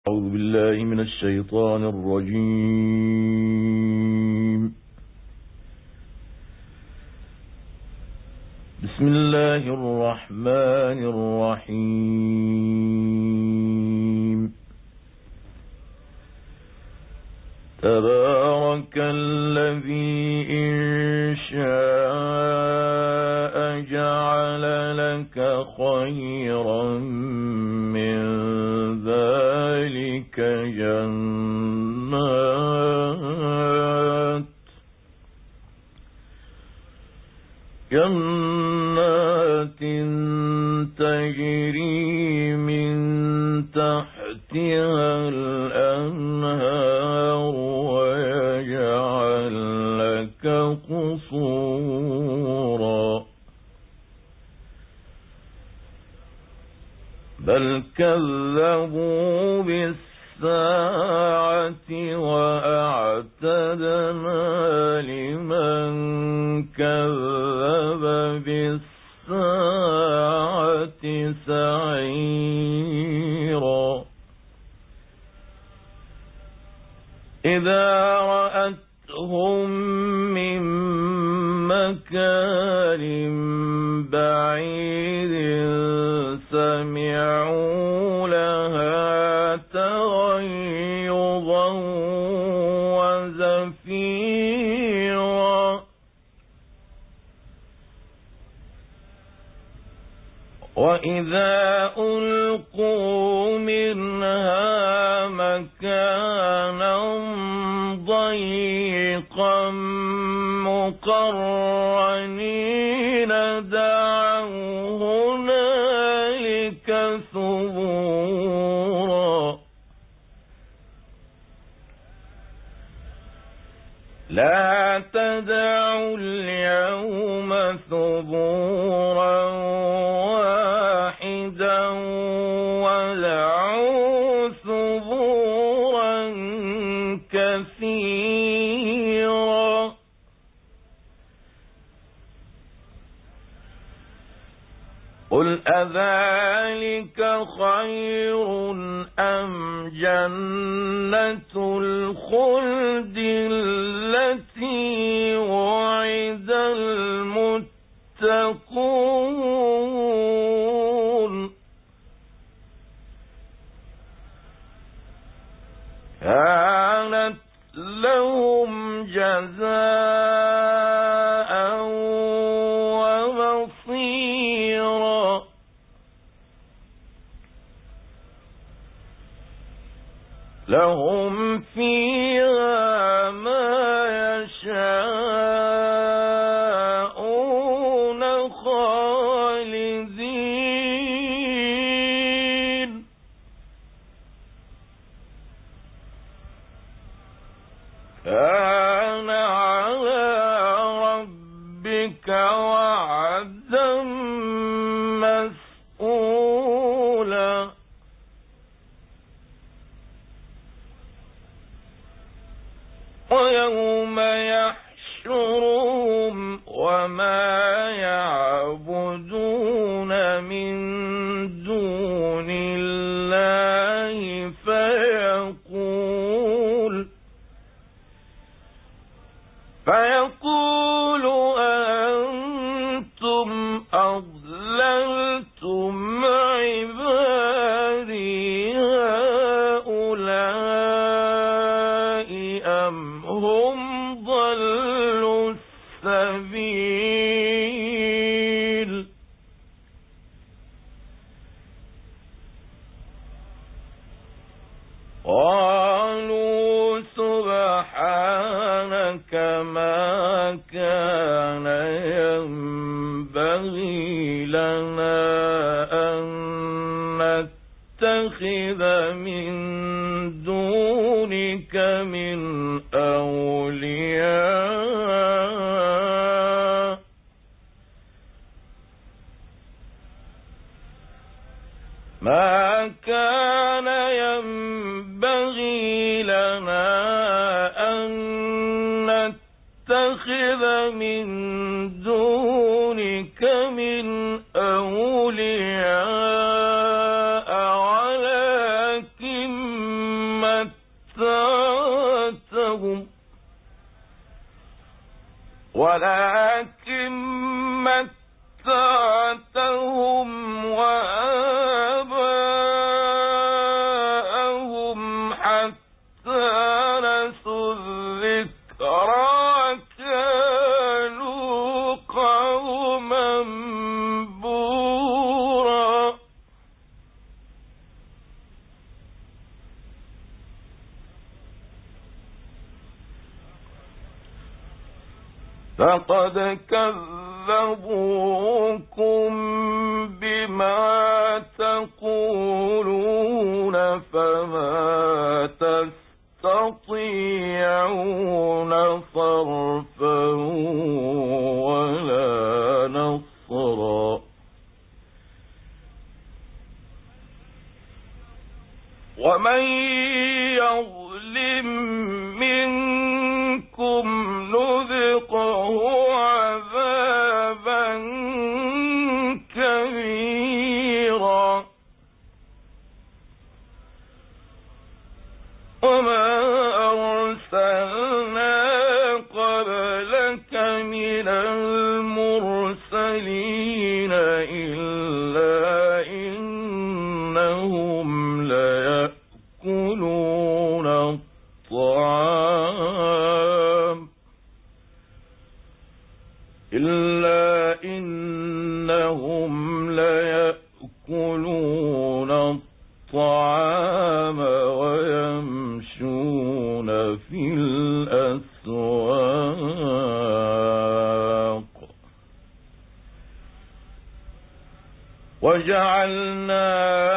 أعوذ بالله من الشيطان الرجيم. بسم الله الرحمن الرحيم. تبارك الذي إن شاء جعل لك خيرا من ذلك جنات تجري من تحتها الأنهار ويجعل لك قصورا بل كذبوا بالساعة وأعتدنا لمن كذب بالساعة سعيرا إذا رأتهم من مكان بعيد سمعوا لها تغيظا وزفيرا وإذا ألقوا منها مكانا ضيقا مقرنين دعوا هنالك ثبورا لا تدعوا اليوم ثبورا واحدا ودعوا ثبورا كثيرا قل أذلك خير أم جنة الخلد التي وعد المتقون كانت لهم جزاء ومصيرا لهم فيها ما يشاءون خالدين كان على ربك وعدا مسئولا ويوم يحشرهم وما يعبدون من دون الله فيقول أأنتم أضللتم عبادي هؤلاء أم هم ضلوا السبيل قالوا سبحانك ما كان ينبغي لنا أن نتخذ من دونك من أولياء ما كان ينبغي لنا أن نتخذ من دونك من أولياء ولكن متعتهم وآباءهم حتى نسوا الذكر وكانوا قوما بورا. فقد كذبوكم بما تقولون فما تستطيعون صرفا ولا نصرا. ومن يظلم منكم نذقه عذابا كبيرا. وما أرسلنا قبلك من المرسلين إلا إنهم ليأكلون الطعام ويمشون في الأسواق. وجعلنا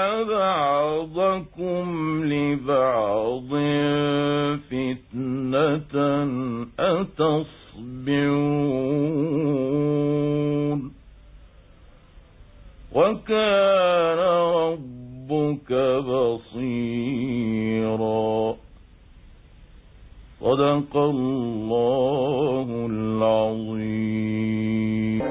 بعضكم لبعض فتنة أتصبرون وكان ربك بصيرا. صدق الله العظيم.